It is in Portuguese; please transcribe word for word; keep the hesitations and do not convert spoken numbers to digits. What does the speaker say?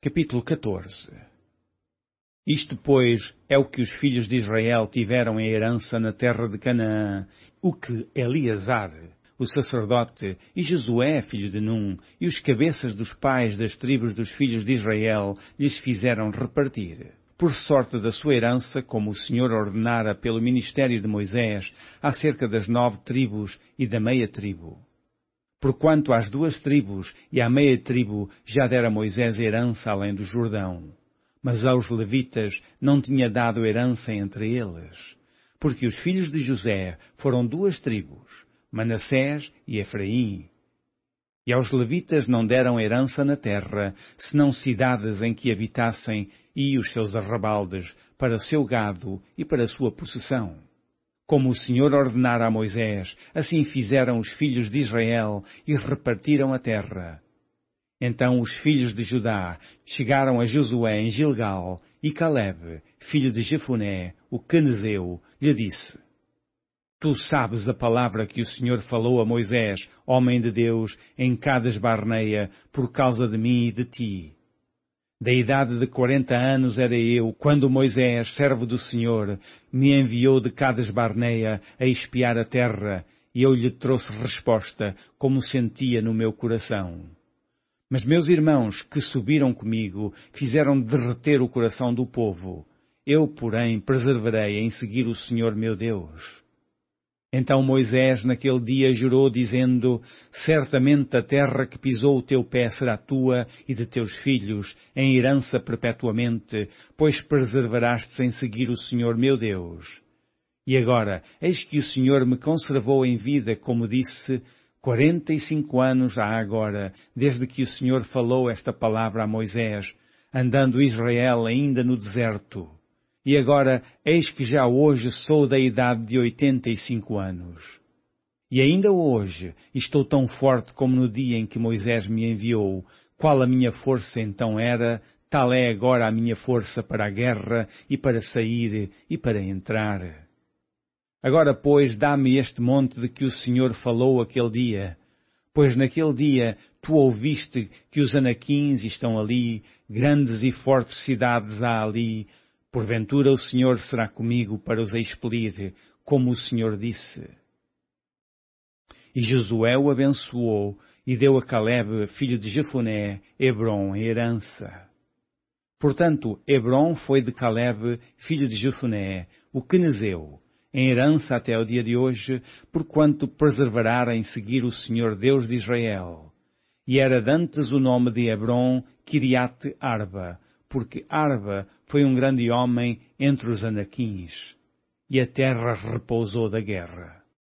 Capítulo catorze. Isto, pois, é o que os filhos de Israel tiveram em herança na terra de Canaã, o que Eleazar, o sacerdote, e Josué, filho de Num, e os cabeças dos pais das tribos dos filhos de Israel lhes fizeram repartir, por sorte da sua herança, como o Senhor ordenara pelo ministério de Moisés, acerca das nove tribos e da meia tribo. Porquanto às duas tribos e à meia tribo já dera Moisés herança além do Jordão, mas aos levitas não tinha dado herança entre eles, porque os filhos de José foram duas tribos, Manassés e Efraim. E aos levitas não deram herança na terra, senão cidades em que habitassem e os seus arrabaldes, para o seu gado e para a sua possessão. Como o Senhor ordenara a Moisés, assim fizeram os filhos de Israel e repartiram a terra. Então os filhos de Judá chegaram a Josué em Gilgal, e Caleb, filho de Jefuné, o quenezeu, lhe disse: Tu sabes a palavra que o Senhor falou a Moisés, homem de Deus, em Cades Barneia, por causa de mim e de ti. Da idade de quarenta anos era eu, quando Moisés, servo do Senhor, me enviou de Cades Barneia a espiar a terra, e eu lhe trouxe resposta, como sentia no meu coração. Mas meus irmãos, que subiram comigo, fizeram derreter o coração do povo. Eu, porém, perseverei em seguir o Senhor meu Deus. Então Moisés naquele dia jurou, dizendo: Certamente a terra que pisou o teu pé será tua e de teus filhos, em herança perpetuamente, pois perseveraste em seguir o Senhor meu Deus. E agora, eis que o Senhor me conservou em vida, como disse, quarenta e cinco anos há agora, desde que o Senhor falou esta palavra a Moisés, andando Israel ainda no deserto. E agora, eis que já hoje sou da idade de oitenta e cinco anos. E ainda hoje estou tão forte como no dia em que Moisés me enviou. Qual a minha força então era, tal é agora a minha força para a guerra e para sair e para entrar. Agora, pois, dá-me este monte de que o Senhor falou aquele dia. Pois naquele dia tu ouviste que os anaquins estão ali, grandes e fortes cidades há ali. Porventura o Senhor será comigo para os expelir, como o Senhor disse. E Josué o abençoou e deu a Caleb, filho de Jefuné, Hebrom em herança. Portanto, Hebrom foi de Caleb, filho de Jefuné, o quenezeu, em herança até o dia de hoje, porquanto perseverara em seguir o Senhor Deus de Israel. E era dantes o nome de Hebrom Kiriate Arba, porque Arba foi um grande homem entre os anaquins, e a terra repousou da guerra.